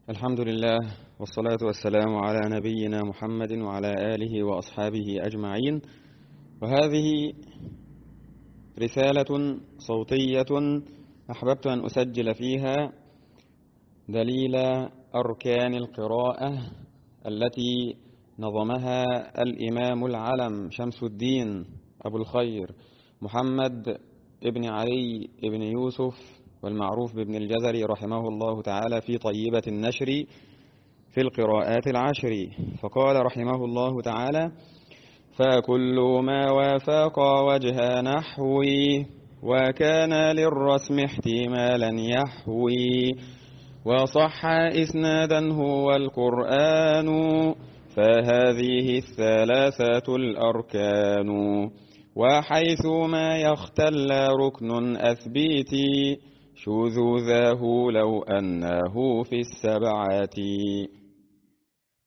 الحمد لله، والصلاة والسلام على نبينا محمد وعلى آله وأصحابه أجمعين. وهذه رسالة صوتية أحببت أن أسجل فيها دليل أركان القراءة التي نظمها الإمام العلم شمس الدين أبو الخير محمد ابن علي ابن يوسف والمعروف بابن الجزري رحمه الله تعالى في طيبة النشر في القراءات العشر. فقال رحمه الله تعالى: فكل ما وافق وجه نحوي وكان للرسم احتمالا يحوي وصح إسنادا هو القرآن فهذه الثلاثة الأركان. وحيث ما يختل ركن أثبيتي شذوذه لو أنه في السبعة.